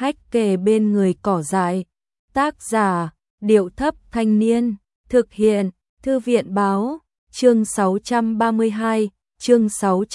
hách kề bên người cỏ dại. Tác giả, Điệu Thấp Thanh Niên. Thực hiện, Thư viện Báo. Chương 632, chương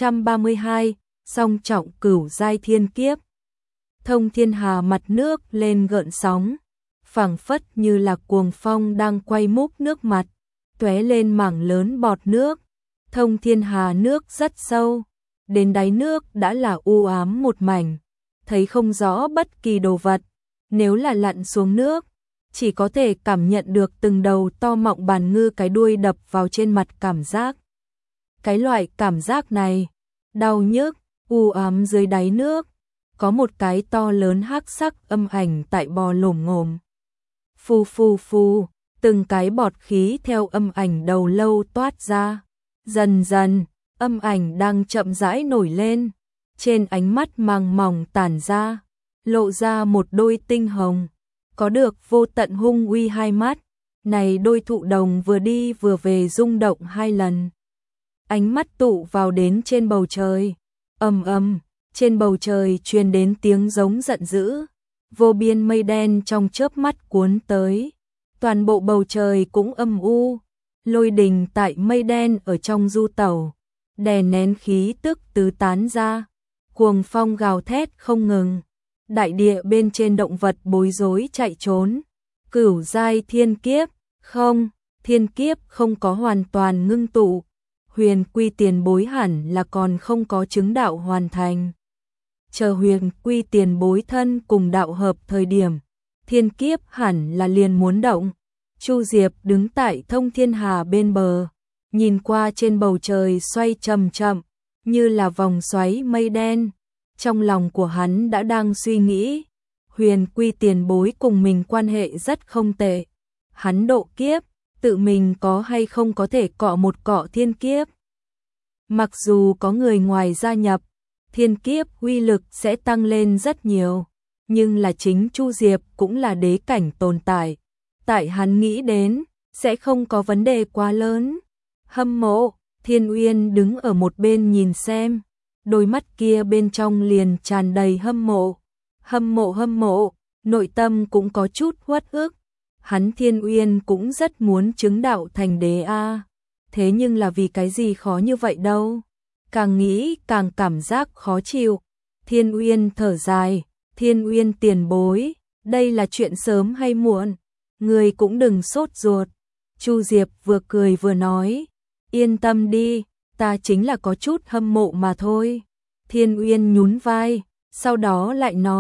632, song trọng cửu giai thiên kiếp. Thông thiên hà mặt nước lên gợn sóng, phảng phất như là cuồng phong đang quay múc nước mặt, tóe lên mảng lớn bọt nước. Thông thiên hà nước rất sâu, đến đáy nước đã là u ám một mảnh, thấy không rõ bất kỳ đồ vật. Nếu là lặn xuống nước, chỉ có thể cảm nhận được từng đầu to mọng bàn ngư cái đuôi đập vào trên mặt cảm giác. Cái loại cảm giác này, đau nhức, u ám dưới đáy nước, có một cái to lớn hắc sắc âm ảnh tại bò lổm ngổm. Phù phù phù, từng cái bọt khí theo âm ảnh đầu lâu toát ra. Dần dần, âm ảnh đang chậm rãi nổi lên, trên ánh mắt màng mỏng tản ra, lộ ra một đôi tinh hồng, có được vô tận hung uy hai mắt. Này đôi thụ đồng vừa đi vừa về rung động hai lần. Ánh mắt tụ vào đến trên bầu trời, ầm ầm, trên bầu trời truyền đến tiếng giống giận dữ, vô biên mây đen trong chớp mắt cuốn tới, toàn bộ bầu trời cũng âm u, lôi đình tại mây đen ở trong du tẩu, đè nén khí tức tứ tán ra, cuồng phong gào thét không ngừng, đại địa bên trên động vật bối rối chạy trốn. Cửu giai thiên kiếp, không, thiên kiếp không có hoàn toàn ngưng tụ, huyền quy tiền bối hẳn là còn không có chứng đạo hoàn thành. Chờ huyền quy tiền bối thân cùng đạo hợp thời điểm, thiên kiếp hẳn là liền muốn động. Chu Diệp đứng tại thông thiên hà bên bờ, nhìn qua trên bầu trời xoay chậm chậm, như là vòng xoáy mây đen. Trong lòng của hắn đã đang suy nghĩ, huyền quy tiền bối cùng mình quan hệ rất không tệ. Hắn độ kiếp, tự mình có hay không có thể cọ một cọ thiên kiếp. Mặc dù có người ngoài gia nhập, thiên kiếp uy lực sẽ tăng lên rất nhiều, nhưng là chính Chu Diệp cũng là đế cảnh tồn tại. Tại hắn nghĩ đến, sẽ không có vấn đề quá lớn. Hâm mộ, Thiên Uyên đứng ở một bên nhìn xem, đôi mắt kia bên trong liền tràn đầy hâm mộ. Hâm mộ, nội tâm cũng có chút uất ức. Hắn Thiên Uyên cũng rất muốn chứng đạo thành đế a. Thế nhưng là vì cái gì khó như vậy đâu? Càng nghĩ càng cảm giác khó chịu. Thiên Uyên thở dài, Thiên Uyên tiền bối, đây là chuyện sớm hay muộn, người cũng đừng sốt ruột. Chu Diệp vừa cười vừa nói, yên tâm đi, ta chính là có chút hâm mộ mà thôi. Thiên Uyên nhún vai, sau đó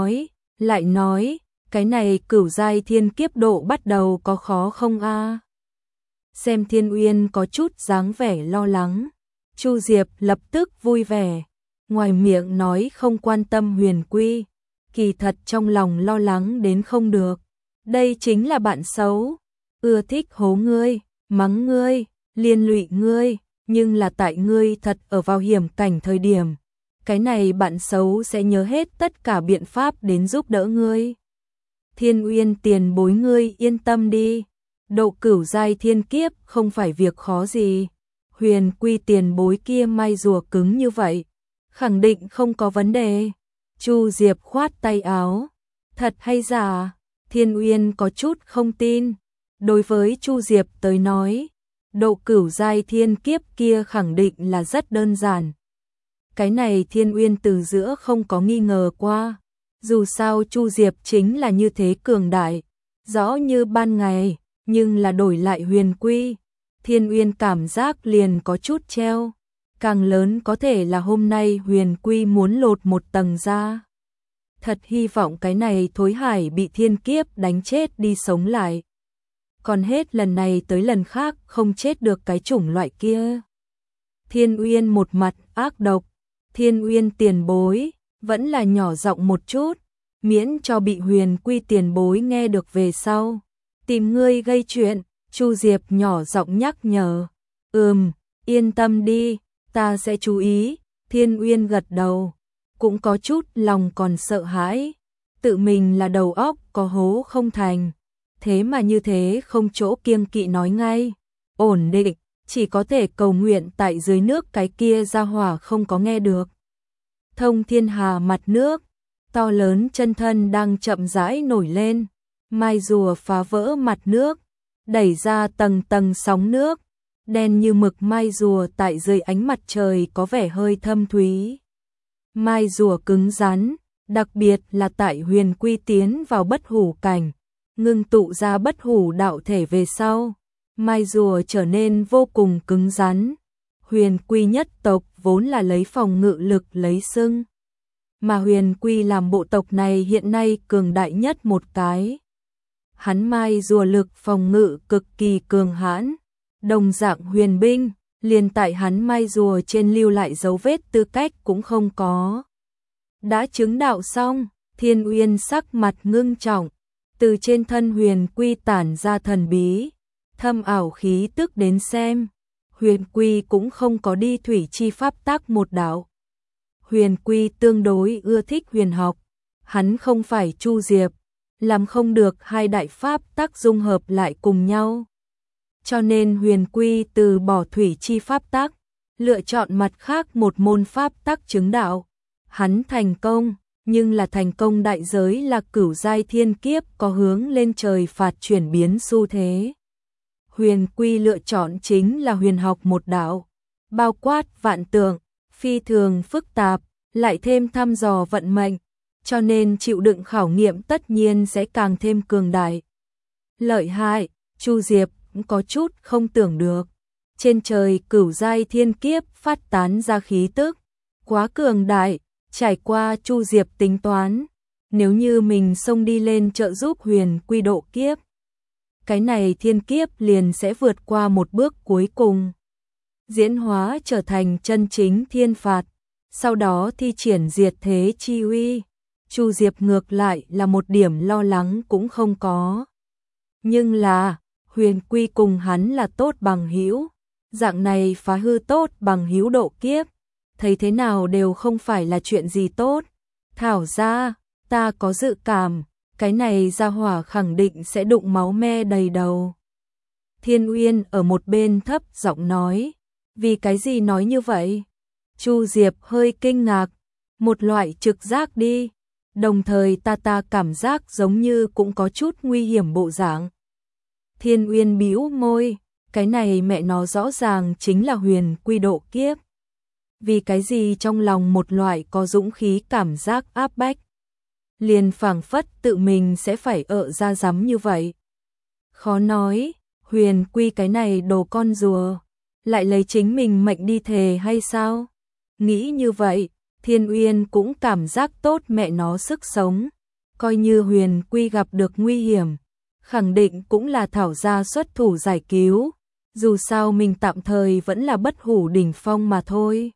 lại nói, cái này cửu giai thiên kiếp độ bắt đầu có khó không a? Xem Thiên Uyên có chút dáng vẻ lo lắng, Chu Diệp lập tức vui vẻ, ngoài miệng nói không quan tâm huyền quy, kỳ thật trong lòng lo lắng đến không được. Đây chính là bạn xấu, ưa thích hố ngươi, mắng ngươi, liên lụy ngươi, nhưng là tại ngươi thật ở vào hiểm cảnh thời điểm, cái này bạn xấu sẽ nhớ hết tất cả biện pháp đến giúp đỡ ngươi. Thiên Uyên tiền bối ngươi yên tâm đi, độ cửu giai thiên kiếp không phải việc khó gì. Huyền quy tiền bối kia may rùa cứng như vậy, khẳng định không có vấn đề. Chu Diệp khoát tay áo, thật hay giả? Thiên Uyên có chút không tin. Đối với Chu Diệp tới nói, độ cửu giai thiên kiếp kia khẳng định là rất đơn giản. Cái này Thiên Uyên từ giữa không có nghi ngờ qua. Dù sao Chu Diệp chính là như thế cường đại, rõ như ban ngày, nhưng là đổi lại huyền quy. Thiên Uyên cảm giác liền có chút treo, càng lớn có thể là hôm nay huyền quy muốn lột một tầng ra. Thật hy vọng cái này thối hải bị thiên kiếp đánh chết đi sống lại. Còn hết lần này tới lần khác không chết được cái chủng loại kia. Thiên Uyên một mặt ác độc, Thiên Uyên tiền bối, vẫn là nhỏ giọng một chút, miễn cho bị huyền quy tiền bối nghe được về sau. Tìm ngươi gây chuyện, Chu Diệp nhỏ giọng nhắc nhở. Yên tâm đi, ta sẽ chú ý. Thiên Uyên gật đầu, cũng có chút lòng còn sợ hãi. Tự mình là đầu óc có hố không thành, thế mà như thế không chỗ kiêng kỵ nói ngay. Ổn định, chỉ có thể cầu nguyện tại dưới nước cái kia ra hỏa không có nghe được. Thông thiên hà mặt nước, to lớn chân thân đang chậm rãi nổi lên, mai rùa phá vỡ mặt nước, đẩy ra tầng tầng sóng nước, đen như mực mai rùa tại dưới ánh mặt trời có vẻ hơi thâm thúy. Mai rùa cứng rắn, đặc biệt là tại Huyền Quy tiến vào bất hủ cảnh, ngưng tụ ra bất hủ đạo thể về sau, mai rùa trở nên vô cùng cứng rắn. Huyền Quy nhất tộc vốn là lấy phòng ngự lực lấy xưng, mà Huyền Quy làm bộ tộc này hiện nay cường đại nhất một cái. Hắn mai rùa lực phòng ngự cực kỳ cường hãn, đồng dạng huyền binh, liền tại hắn mai rùa trên lưu lại dấu vết tư cách cũng không có. Đã chứng đạo xong, Thiên Uyên sắc mặt ngưng trọng, từ trên thân Huyền Quy tản ra thần bí, thâm ảo khí tức đến xem. Huyền Quy cũng không có đi thủy chi pháp tắc một đạo. Huyền Quy tương đối ưa thích huyền học, hắn không phải Chu Diệp, làm không được hai đại pháp tắc dung hợp lại cùng nhau. Cho nên Huyền Quy từ bỏ thủy chi pháp tắc, lựa chọn mặt khác một môn pháp tắc chứng đạo. Hắn thành công, nhưng là thành công đại giới là cửu giai thiên kiếp có hướng lên trời phạt chuyển biến xu thế. Huyền Quy lựa chọn chính là huyền học một đạo, bao quát vạn tượng, phi thường phức tạp, lại thêm thăm dò vận mệnh, cho nên chịu đựng khảo nghiệm tất nhiên sẽ càng thêm cường đại. Lợi hại, Chu Diệp cũng có chút không tưởng được. Trên trời cửu giai thiên kiếp phát tán ra khí tức, quá cường đại, trải qua Chu Diệp tính toán, nếu như mình xông đi lên trợ giúp Huyền Quy độ kiếp, cái này thiên kiếp liền sẽ vượt qua một bước cuối cùng, diễn hóa trở thành chân chính thiên phạt, sau đó thi triển diệt thế chi uy. Chu Diệp ngược lại là một điểm lo lắng cũng không có. Nhưng là, Huyền Quy cùng hắn là tốt bằng hữu, dạng này phá hư tốt bằng hữu độ kiếp, thấy thế nào đều không phải là chuyện gì tốt. Thảo ra, ta có dự cảm, cái này ra hỏa khẳng định sẽ đụng máu me đầy đầu. Thiên Uyên ở một bên thấp giọng nói, vì cái gì nói như vậy? Chu Diệp hơi kinh ngạc, một loại trực giác đi, đồng thời ta cảm giác giống như cũng có chút nguy hiểm bộ dạng. Thiên Uyên bĩu môi, cái này mẹ nó rõ ràng chính là Huyền Quy độ kiếp. Vì cái gì trong lòng một loại có dũng khí cảm giác áp bách, liền phảng phất tự mình sẽ phải ra rắm như vậy. Khó nói, Huyền Quy cái này đồ con rùa, lại lấy chính mình mệnh đi thề hay sao? Nghĩ như vậy, Thiên Uyên cũng cảm giác tốt mẹ nó sức sống, coi như Huyền Quy gặp được nguy hiểm, khẳng định cũng là Thảo gia xuất thủ giải cứu, dù sao mình tạm thời vẫn là bất hủ đỉnh phong mà thôi.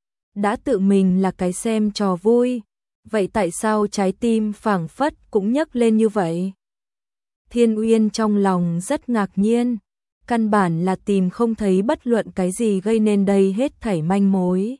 Đã tự mình là cái xem trò vui, vậy tại sao trái tim phảng phất cũng nhấc lên như vậy? Thiên Uyên trong lòng rất ngạc nhiên, căn bản là tìm không thấy bất luận cái gì gây nên đây hết thảy manh mối.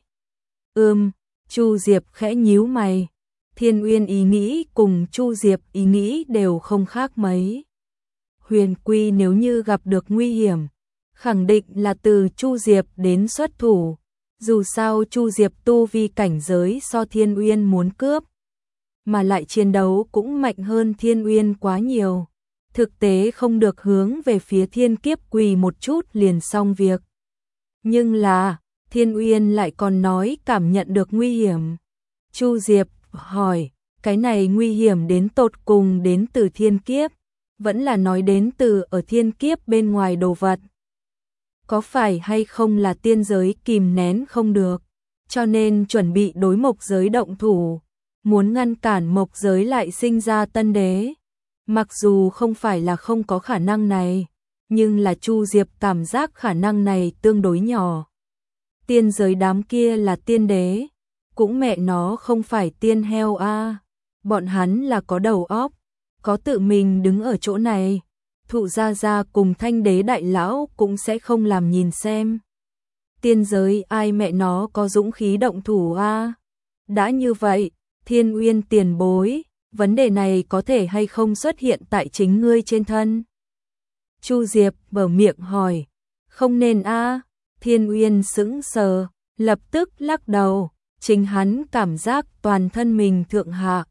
Chu Diệp khẽ nhíu mày, Thiên Uyên ý nghĩ cùng Chu Diệp ý nghĩ đều không khác mấy. Huyền Quy nếu như gặp được nguy hiểm, khẳng định là từ Chu Diệp đến xuất thủ, dù sao Chu Diệp tu vi cảnh giới so Thiên Uyên muốn cướp, mà lại chiến đấu cũng mạnh hơn Thiên Uyên quá nhiều. Thực tế không được hướng về phía thiên kiếp quỳ một chút liền xong việc. Nhưng là, Thiên Uyên lại còn nói cảm nhận được nguy hiểm. Chu Diệp hỏi, cái này nguy hiểm đến tột cùng đến từ thiên kiếp, vẫn là nói đến từ ở thiên kiếp bên ngoài đồ vật. Có phải hay không là tiên giới kìm nén không được, cho nên chuẩn bị đối mộc giới động thủ, muốn ngăn cản mộc giới lại sinh ra tân đế. Mặc dù không phải là không có khả năng này, nhưng là Chu Diệp cảm giác khả năng này tương đối nhỏ. Tiên giới đám kia là tiên đế, cũng mẹ nó không phải tiên heo a. Bọn hắn là có đầu óc, có tự mình đứng ở chỗ này, Thụ Gia Gia cùng Thanh Đế đại lão cũng sẽ không làm nhìn xem. Tiên giới ai mẹ nó có dũng khí động thủ a? Đã như vậy, Thiên Uyên tiền bối, vấn đề này có thể hay không xuất hiện tại chính ngươi trên thân? Chu Diệp mở miệng hỏi, không nên a. Thiên Uyên sững sờ, lập tức lắc đầu, chính hắn cảm giác toàn thân mình thượng hạ,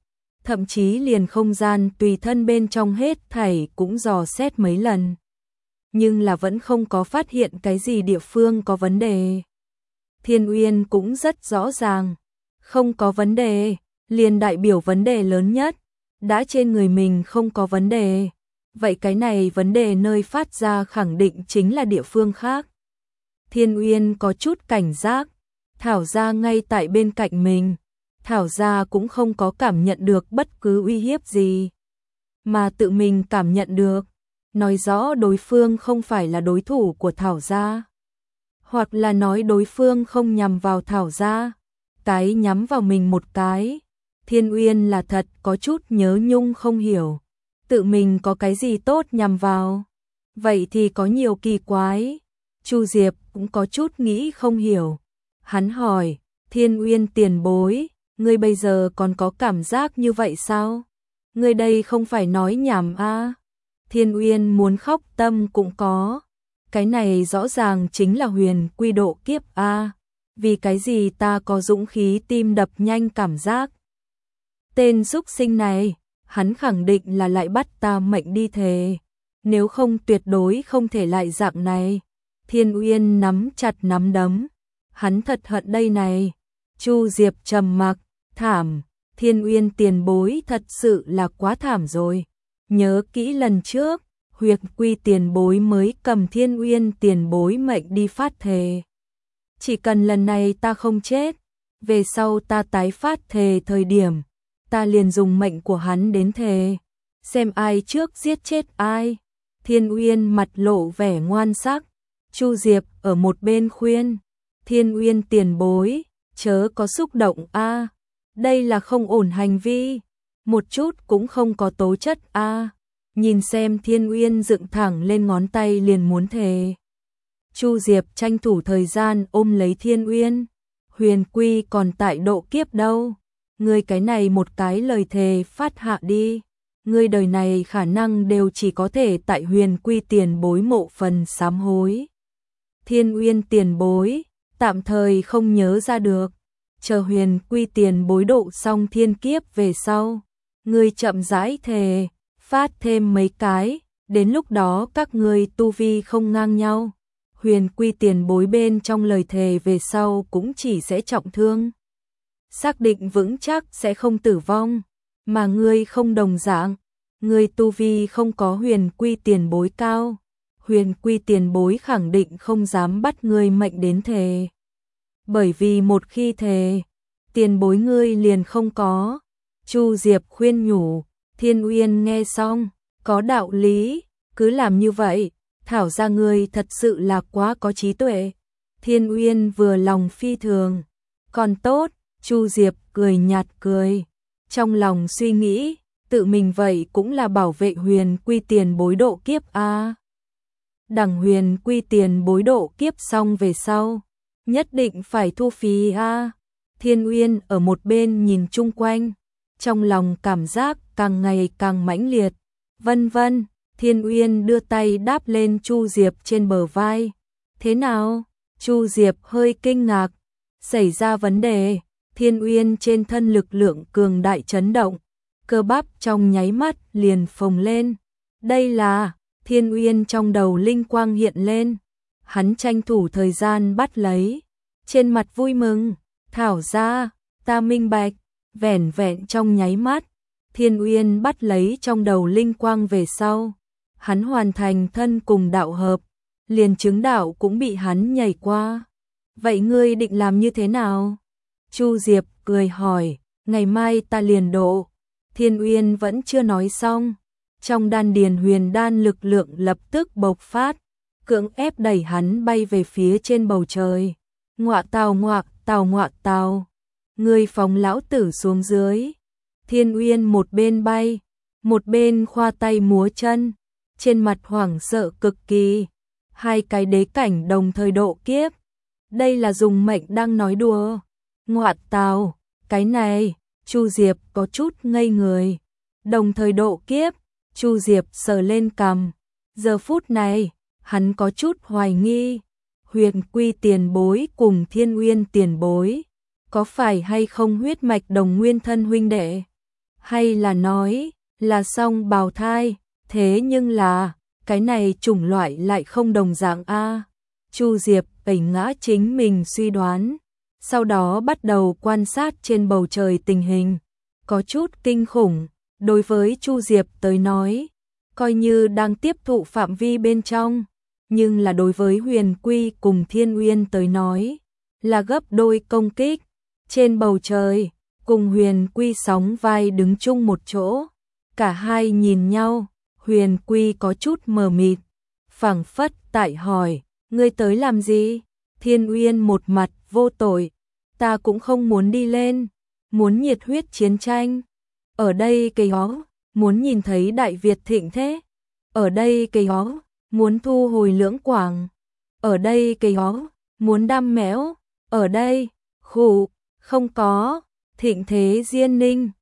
thậm chí liền không gian tùy thân bên trong hết thảy cũng dò xét mấy lần. Nhưng là vẫn không có phát hiện cái gì địa phương có vấn đề. Thiên Uyên cũng rất rõ ràng, không có vấn đề, liền đại biểu vấn đề lớn nhất, đã trên người mình không có vấn đề. Vậy cái này vấn đề nơi phát ra khẳng định chính là địa phương khác. Thiên Uyên có chút cảnh giác, Thảo gia ngay tại bên cạnh mình, Thảo gia cũng không có cảm nhận được bất cứ uy hiếp gì, mà tự mình cảm nhận được, nói rõ đối phương không phải là đối thủ của Thảo gia, hoặc là nói đối phương không nhằm vào Thảo gia, cái nhắm vào mình một cái. Thiên Uyên là thật có chút nhớ nhung không hiểu, tự mình có cái gì tốt nhằm vào, vậy thì có nhiều kỳ quái. Chu Diệp cũng có chút nghĩ không hiểu, hắn hỏi, Thiên Uyên tiền bối, ngươi bây giờ còn có cảm giác như vậy sao? Ngươi đây không phải nói nhảm a? Thiên Uyên muốn khóc tâm cũng có, cái này rõ ràng chính là huyền quy độ kiếp a, vì cái gì ta có dũng khí tim đập nhanh cảm giác. Tên xúc sinh này, hắn khẳng định là lại bắt ta mệnh đi thề, nếu không tuyệt đối không thể lại dạng này. Thiên Uyên nắm chặt nắm đấm, hắn thật hận đây này. Chu Diệp trầm mặc, thảm, Thiên Uyên tiền bối thật sự là quá thảm rồi. Nhớ kỹ lần trước, Huyệt Quy tiền bối mới cầm Thiên Uyên tiền bối mệnh đi phát thề. Chỉ cần lần này ta không chết, về sau ta tái phát thề thời điểm, ta liền dùng mệnh của hắn đến thề, xem ai trước giết chết ai. Thiên Uyên mặt lộ vẻ ngoan sắc, Chu Diệp ở một bên khuyên, Thiên Uyên tiền bối, chớ có xúc động a, đây là không ổn hành vi, một chút cũng không có tố chất a. Nhìn xem Thiên Uyên dựng thẳng lên ngón tay liền muốn thề. Chu Diệp tranh thủ thời gian ôm lấy Thiên Uyên, huyền quy còn tại độ kiếp đâu, ngươi cái này một cái lời thề phát hạ đi, ngươi đời này khả năng đều chỉ có thể tại huyền quy tiền bối mộ phần sám hối. Thiên Uyên tiền bối, tạm thời không nhớ ra được, chờ huyền quy tiền bối độ xong thiên kiếp về sau, ngươi chậm rãi thề, phát thêm mấy cái, đến lúc đó các ngươi tu vi không ngang nhau, huyền quy tiền bối bên trong lời thề về sau cũng chỉ sẽ trọng thương. Xác định vững chắc sẽ không tử vong, mà ngươi không đồng dạng, ngươi tu vi không có huyền quy tiền bối cao, huyền quy tiền bối khẳng định không dám bắt ngươi mệnh đến thề. Bởi vì một khi thề, tiền bối ngươi liền không có. Chu Diệp khuyên nhủ, Thiên Uyên nghe xong, có đạo lý, cứ làm như vậy, Thảo ra ngươi thật sự là quá có trí tuệ. Thiên Uyên vừa lòng phi thường, còn tốt. Chu Diệp cười nhạt cười, trong lòng suy nghĩ, tự mình vậy cũng là bảo vệ huyền quy tiền bối độ kiếp a. Đằng huyền quy tiền bối độ kiếp xong về sau, nhất định phải thu phí a. Thiên Uyên ở một bên nhìn chung quanh, trong lòng cảm giác càng ngày càng mãnh liệt. Vân vân, Thiên Uyên đưa tay đáp lên Chu Diệp trên bờ vai. Thế nào? Chu Diệp hơi kinh ngạc, xảy ra vấn đề. Thiên Uyên trên thân lực lượng cường đại chấn động, cơ bắp trong nháy mắt liền phồng lên. Đây là, Thiên Uyên trong đầu linh quang hiện lên, hắn tranh thủ thời gian bắt lấy, trên mặt vui mừng, Thảo ra, ta minh bạch, vẻn vẹn trong nháy mắt, Thiên Uyên bắt lấy trong đầu linh quang về sau, hắn hoàn thành thân cùng đạo hợp, liền chứng đạo cũng bị hắn nhảy qua. Vậy ngươi định làm như thế nào? Chu Diệp cười hỏi, ngày mai ta liền độ. Thiên Uyên vẫn chưa nói xong, trong đan điền huyền đan lực lượng lập tức bộc phát, cưỡng ép đẩy hắn bay về phía trên bầu trời. Ngọa tào, ngươi phóng lão tử xuống dưới. Thiên Uyên một bên bay, một bên khoa tay múa chân, trên mặt hoảng sợ cực kỳ. Hai cái đế cảnh đồng thời độ kiếp, đây là dùng mệnh đang nói đùa. Ngọa tào, cái này, Chu Diệp có chút ngây người. Đồng thời độ kiếp, Chu Diệp sờ lên cằm. Giờ phút này, hắn có chút hoài nghi. Huyền quy tiền bối cùng Thiên Uyên tiền bối, có phải hay không huyết mạch đồng nguyên thân huynh đệ? hay là nói là song bào thai, thế nhưng là cái này chủng loại lại không đồng dạng a. Chu Diệp đẩy ngã chính mình suy đoán, sau đó bắt đầu quan sát trên bầu trời tình hình, có chút kinh khủng, đối với Chu Diệp tới nói, coi như đang tiếp thụ phạm vi bên trong, nhưng là đối với Huyền Quy cùng Thiên Uyên tới nói, là gấp đôi công kích. Trên bầu trời, cùng Huyền Quy sóng vai đứng chung một chỗ, cả hai nhìn nhau, Huyền Quy có chút mờ mịt, phảng phất tại hỏi, ngươi tới làm gì? Thiên Uyên một mặt vô tội, ta cũng không muốn đi lên, muốn nhiệt huyết chiến tranh. Ở đây cây ó, muốn nhìn thấy Đại Việt thịnh thế. Ở đây cây ó, muốn thu hồi Lưỡng Quảng. Ở đây cây ó, muốn đam mẽo. Ở đây, khụ, không có, thịnh thế Diên Ninh.